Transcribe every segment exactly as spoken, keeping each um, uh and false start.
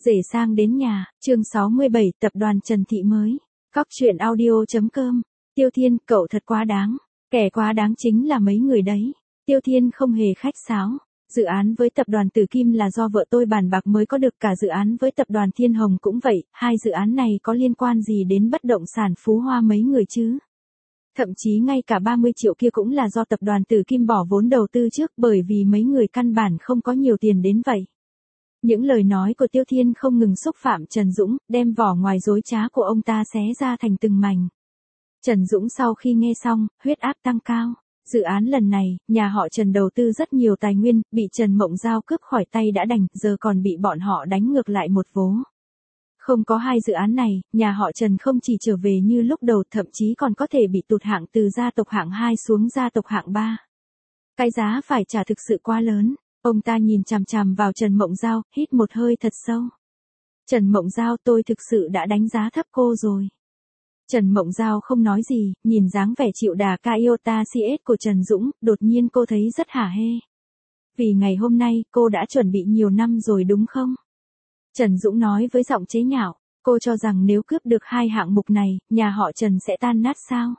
Rể sang đến nhà, chương sáu mươi bảy, tập đoàn Trần Thị mới. Cóc truyện audio chấm com. Tiêu Thiên, cậu thật quá đáng. Kẻ quá đáng chính là mấy người đấy. Tiêu Thiên không hề khách sáo. Dự án với tập đoàn Tử Kim là do vợ tôi bàn bạc mới có được, cả dự án với tập đoàn Thiên Hồng cũng vậy, hai dự án này có liên quan gì đến bất động sản Phú Hoa mấy người chứ? Thậm chí ngay cả ba mươi triệu kia cũng là do tập đoàn Tử Kim bỏ vốn đầu tư trước, bởi vì mấy người căn bản không có nhiều tiền đến vậy. Những lời nói của Tiêu Thiên không ngừng xúc phạm Trần Dũng, đem vỏ ngoài dối trá của ông ta xé ra thành từng mảnh. Trần Dũng sau khi nghe xong, huyết áp tăng cao. Dự án lần này, nhà họ Trần đầu tư rất nhiều tài nguyên, bị Trần Mộng Giao cướp khỏi tay đã đành, giờ còn bị bọn họ đánh ngược lại một vố. Không có hai dự án này, nhà họ Trần không chỉ trở về như lúc đầu, thậm chí còn có thể bị tụt hạng từ gia tộc hạng hai xuống gia tộc hạng ba. Cái giá phải trả thực sự quá lớn. Ông ta nhìn chằm chằm vào Trần Mộng Giao, hít một hơi thật sâu. Trần Mộng Giao, tôi thực sự đã đánh giá thấp cô rồi. Trần Mộng Giao không nói gì, nhìn dáng vẻ chịu đà Toyota xê ét của Trần Dũng, đột nhiên cô thấy rất hả hê. Vì ngày hôm nay, cô đã chuẩn bị nhiều năm rồi đúng không? Trần Dũng nói với giọng chế nhạo, cô cho rằng nếu cướp được hai hạng mục này, nhà họ Trần sẽ tan nát sao?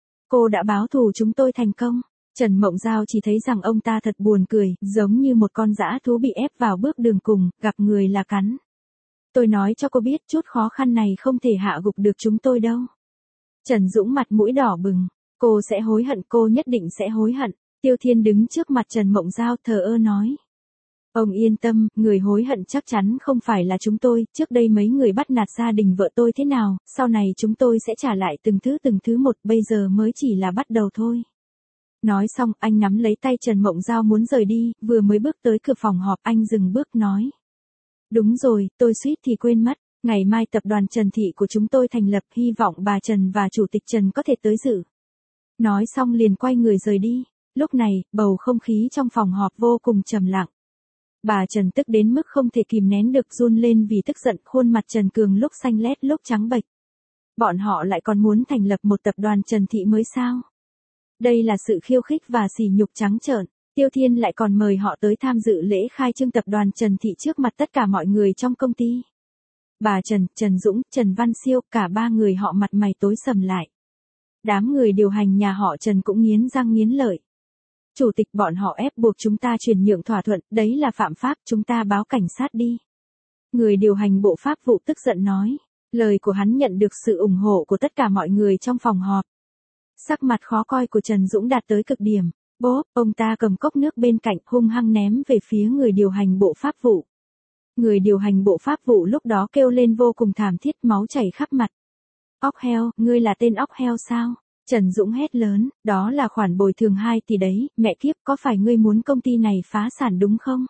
Cô đã báo thù chúng tôi thành công. Trần Mộng Giao chỉ thấy rằng ông ta thật buồn cười, giống như một con dã thú bị ép vào bước đường cùng, gặp người là cắn. Tôi nói cho cô biết, chút khó khăn này không thể hạ gục được chúng tôi đâu. Trần Dũng mặt mũi đỏ bừng, cô sẽ hối hận, cô nhất định sẽ hối hận. Tiêu Thiên đứng trước mặt Trần Mộng Giao thờ ơ nói. Ông yên tâm, người hối hận chắc chắn không phải là chúng tôi, trước đây mấy người bắt nạt gia đình vợ tôi thế nào, sau này chúng tôi sẽ trả lại từng thứ từng thứ một, bây giờ mới chỉ là bắt đầu thôi. Nói xong, anh nắm lấy tay Trần Mộng Giao muốn rời đi, vừa mới bước tới cửa phòng họp, anh dừng bước nói. Đúng rồi, tôi suýt thì quên mất, ngày mai tập đoàn Trần Thị của chúng tôi thành lập, hy vọng bà Trần và Chủ tịch Trần có thể tới dự. Nói xong liền quay người rời đi, lúc này, bầu không khí trong phòng họp vô cùng trầm lặng. Bà Trần tức đến mức không thể kìm nén được, run lên vì tức giận, khuôn mặt Trần Cường lúc xanh lét lúc trắng bệch. Bọn họ lại còn muốn thành lập một tập đoàn Trần Thị mới sao? Đây là sự khiêu khích và sỉ nhục trắng trợn. Tiêu Thiên lại còn mời họ tới tham dự lễ khai trương tập đoàn Trần Thị trước mặt tất cả mọi người trong công ty. Bà Trần, Trần Dũng, Trần Văn Siêu, cả ba người họ mặt mày tối sầm lại. Đám người điều hành nhà họ Trần cũng nghiến răng nghiến lợi. Chủ tịch, bọn họ ép buộc chúng ta chuyển nhượng thỏa thuận, đấy là phạm pháp, chúng ta báo cảnh sát đi. Người điều hành bộ pháp vụ tức giận nói. Lời của hắn nhận được sự ủng hộ của tất cả mọi người trong phòng họp. Sắc mặt khó coi của Trần Dũng đạt tới cực điểm. Bốp, ông ta cầm cốc nước bên cạnh hung hăng ném về phía người điều hành bộ pháp vụ. Người điều hành bộ pháp vụ lúc đó kêu lên vô cùng thảm thiết, máu chảy khắp mặt. Óc heo, ngươi là tên óc heo sao? Trần Dũng hét lớn, đó là khoản bồi thường hai tỷ đấy, mẹ kiếp, có phải ngươi muốn công ty này phá sản đúng không?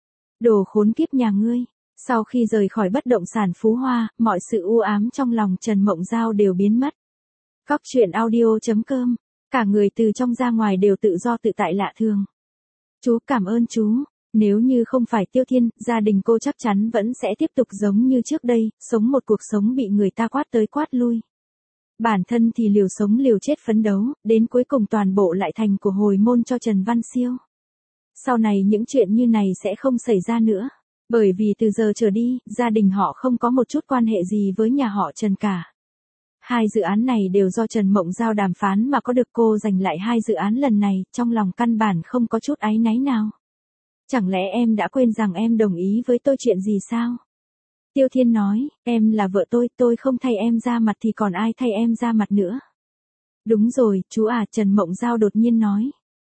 Đồ khốn kiếp nhà ngươi. Sau khi rời khỏi bất động sản Phú Hoa, mọi sự u ám trong lòng Trần Mộng Giao đều biến mất. Cóc truyện audio chấm com. Cả người từ trong ra ngoài đều tự do tự tại lạ thường. Chú cảm ơn chú. Nếu như không phải Tiêu Thiên, gia đình cô chắc chắn vẫn sẽ tiếp tục giống như trước đây, sống một cuộc sống bị người ta quát tới quát lui. Bản thân thì liều sống liều chết phấn đấu, đến cuối cùng toàn bộ lại thành của hồi môn cho Trần Văn Siêu. Sau này những chuyện như này sẽ không xảy ra nữa. Bởi vì từ giờ trở đi, gia đình họ không có một chút quan hệ gì với nhà họ Trần cả. Hai dự án này đều do Trần Mộng Giao đàm phán mà có được, cô giành lại hai dự án lần này, trong lòng căn bản không có chút áy náy nào. Chẳng lẽ em đã quên rằng em đồng ý với tôi chuyện gì sao? Tiêu Thiên nói, em là vợ tôi, tôi không thay em ra mặt thì còn ai thay em ra mặt nữa. Đúng rồi, chú à, Trần Mộng Giao đột nhiên nói.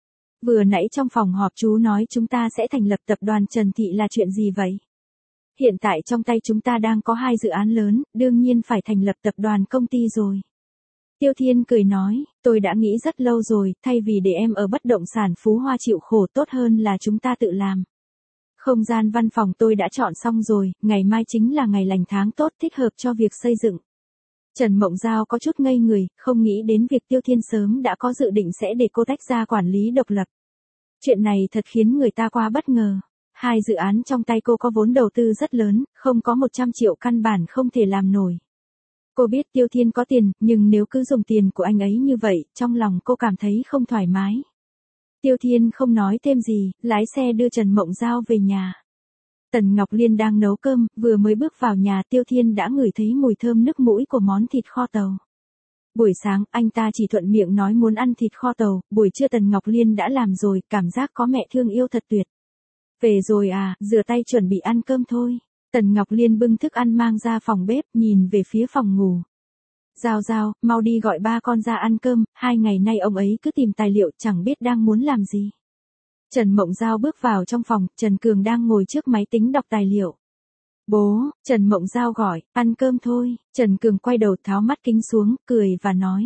Vừa nãy trong phòng họp chú nói chúng ta sẽ thành lập tập đoàn Trần Thị là chuyện gì vậy? Hiện tại trong tay chúng ta đang có hai dự án lớn, đương nhiên phải thành lập tập đoàn công ty rồi. Tiêu Thiên cười nói, tôi đã nghĩ rất lâu rồi, thay vì để em ở bất động sản Phú Hoa chịu khổ, tốt hơn là chúng ta tự làm. Không gian văn phòng tôi đã chọn xong rồi, ngày mai chính là ngày lành tháng tốt thích hợp cho việc xây dựng. Trần Mộng Giao có chút ngây người, không nghĩ đến việc Tiêu Thiên sớm đã có dự định sẽ để cô tách ra quản lý độc lập. Chuyện này thật khiến người ta quá bất ngờ. Hai dự án trong tay cô có vốn đầu tư rất lớn, không có một trăm triệu căn bản không thể làm nổi. Cô biết Tiêu Thiên có tiền, nhưng nếu cứ dùng tiền của anh ấy như vậy, trong lòng cô cảm thấy không thoải mái. Tiêu Thiên không nói thêm gì, lái xe đưa Trần Mộng Giao về nhà. Tần Ngọc Liên đang nấu cơm, vừa mới bước vào nhà Tiêu Thiên đã ngửi thấy mùi thơm nức mũi của món thịt kho tàu. Buổi sáng, anh ta chỉ thuận miệng nói muốn ăn thịt kho tàu, buổi trưa Tần Ngọc Liên đã làm rồi, cảm giác có mẹ thương yêu thật tuyệt. Về rồi à, rửa tay chuẩn bị ăn cơm thôi. Tần Ngọc Liên bưng thức ăn mang ra phòng bếp, nhìn về phía phòng ngủ. Giao Giao, mau đi gọi ba con ra ăn cơm, hai ngày nay ông ấy cứ tìm tài liệu chẳng biết đang muốn làm gì. Trần Mộng Giao bước vào trong phòng, Trần Cường đang ngồi trước máy tính đọc tài liệu. Bố, Trần Mộng Giao gọi, ăn cơm thôi. Trần Cường quay đầu tháo mắt kính xuống, cười và nói.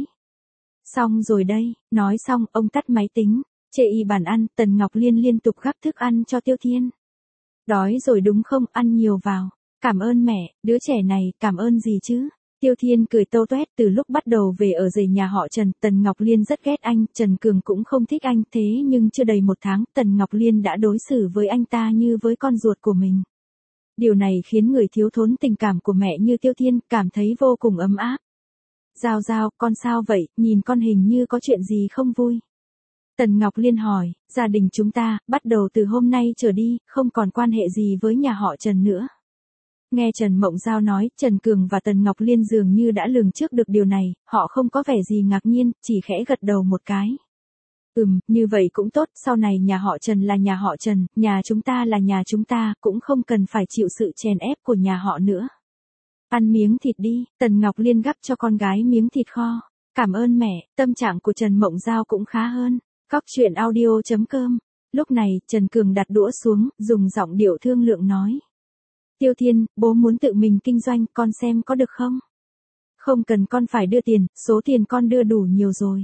Xong rồi đây, nói xong, ông tắt máy tính, chê y bàn ăn, Tần Ngọc Liên liên tục gắp thức ăn cho Tiêu Thiên. Đói rồi đúng không, ăn nhiều vào. Cảm ơn mẹ, đứa trẻ này, cảm ơn gì chứ? Tiêu Thiên cười tâu toét, từ lúc bắt đầu về ở rể nhà họ Trần, Tần Ngọc Liên rất ghét anh, Trần Cường cũng không thích anh, thế nhưng chưa đầy một tháng, Tần Ngọc Liên đã đối xử với anh ta như với con ruột của mình. Điều này khiến người thiếu thốn tình cảm của mẹ như Tiêu Thiên cảm thấy vô cùng ấm áp. Giao Giao, con sao vậy, nhìn con hình như có chuyện gì không vui. Tần Ngọc Liên hỏi, gia đình chúng ta, bắt đầu từ hôm nay trở đi, không còn quan hệ gì với nhà họ Trần nữa. Nghe Trần Mộng Giao nói, Trần Cường và Tần Ngọc Liên dường như đã lường trước được điều này, họ không có vẻ gì ngạc nhiên, chỉ khẽ gật đầu một cái. Ừm, như vậy cũng tốt, sau này nhà họ Trần là nhà họ Trần, nhà chúng ta là nhà chúng ta, cũng không cần phải chịu sự chèn ép của nhà họ nữa. Ăn miếng thịt đi, Tần Ngọc Liên gắp cho con gái miếng thịt kho. Cảm ơn mẹ, tâm trạng của Trần Mộng Giao cũng khá hơn. Cóc truyện audio chấm com. Lúc này, Trần Cường đặt đũa xuống, dùng giọng điệu thương lượng nói. Tiêu Thiên, bố muốn tự mình kinh doanh, con xem có được không? Không cần con phải đưa tiền, số tiền con đưa đủ nhiều rồi.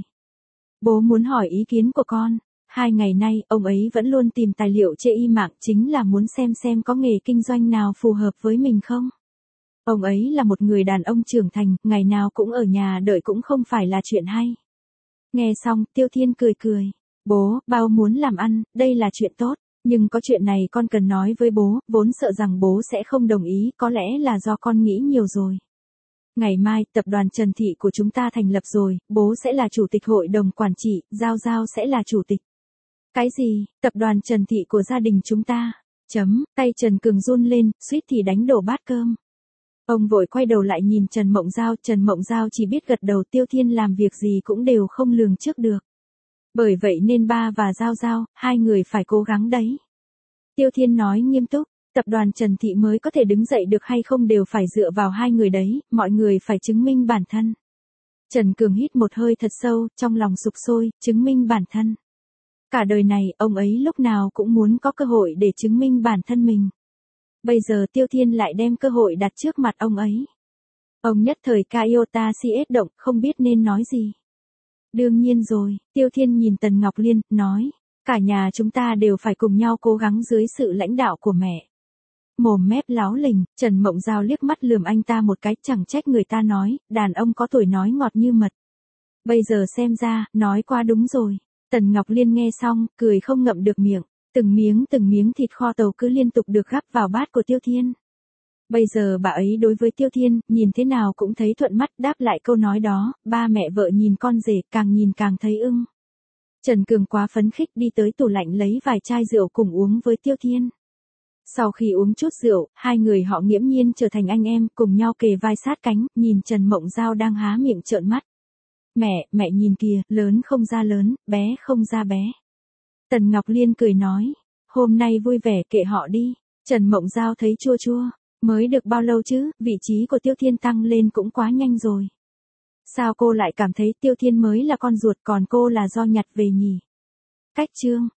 Bố muốn hỏi ý kiến của con. Hai ngày nay, ông ấy vẫn luôn tìm tài liệu trên y mạng, chính là muốn xem xem có nghề kinh doanh nào phù hợp với mình không. Ông ấy là một người đàn ông trưởng thành, ngày nào cũng ở nhà đợi cũng không phải là chuyện hay. Nghe xong, Tiêu Thiên cười cười. Bố, bao muốn làm ăn, đây là chuyện tốt. Nhưng có chuyện này con cần nói với bố, vốn sợ rằng bố sẽ không đồng ý, có lẽ là do con nghĩ nhiều rồi. Ngày mai, tập đoàn Trần Thị của chúng ta thành lập rồi, bố sẽ là chủ tịch hội đồng quản trị, Giao Giao sẽ là chủ tịch. Cái gì, tập đoàn Trần Thị của gia đình chúng ta? Chấm, tay Trần Cường run lên, suýt thì đánh đổ bát cơm. Ông vội quay đầu lại nhìn Trần Mộng Giao, Trần Mộng Giao chỉ biết gật đầu, Tiêu Thiên làm việc gì cũng đều không lường trước được. Bởi vậy nên ba và Giao Giao, hai người phải cố gắng đấy. Tiêu Thiên nói nghiêm túc, tập đoàn Trần Thị mới có thể đứng dậy được hay không đều phải dựa vào hai người đấy, mọi người phải chứng minh bản thân. Trần Cường hít một hơi thật sâu, trong lòng sục sôi, chứng minh bản thân. Cả đời này, ông ấy lúc nào cũng muốn có cơ hội để chứng minh bản thân mình. Bây giờ Tiêu Thiên lại đem cơ hội đặt trước mặt ông ấy. Ông nhất thời Iota xê ét động, không biết nên nói gì. Đương nhiên rồi, Tiêu Thiên nhìn Tần Ngọc Liên, nói, cả nhà chúng ta đều phải cùng nhau cố gắng dưới sự lãnh đạo của mẹ. Mồm mép láo lình, Trần Mộng Giao liếc mắt lườm anh ta một cái, chẳng trách người ta nói, đàn ông có tuổi nói ngọt như mật. Bây giờ xem ra, nói quá đúng rồi. Tần Ngọc Liên nghe xong, cười không ngậm được miệng, từng miếng từng miếng thịt kho tàu cứ liên tục được gắp vào bát của Tiêu Thiên. Bây giờ bà ấy đối với Tiêu Thiên, nhìn thế nào cũng thấy thuận mắt, đáp lại câu nói đó, ba mẹ vợ nhìn con rể, càng nhìn càng thấy ưng. Trần Cường quá phấn khích đi tới tủ lạnh lấy vài chai rượu cùng uống với Tiêu Thiên. Sau khi uống chút rượu, hai người họ nghiễm nhiên trở thành anh em, cùng nhau kề vai sát cánh, nhìn Trần Mộng Giao đang há miệng trợn mắt. Mẹ, mẹ nhìn kìa, lớn không ra lớn, bé không ra bé. Tần Ngọc Liên cười nói, hôm nay vui vẻ kệ họ đi. Trần Mộng Giao thấy chua chua, mới được bao lâu chứ, vị trí của Tiêu Thiên tăng lên cũng quá nhanh rồi. Sao cô lại cảm thấy Tiêu Thiên mới là con ruột còn cô là do nhặt về nhỉ? Cách chương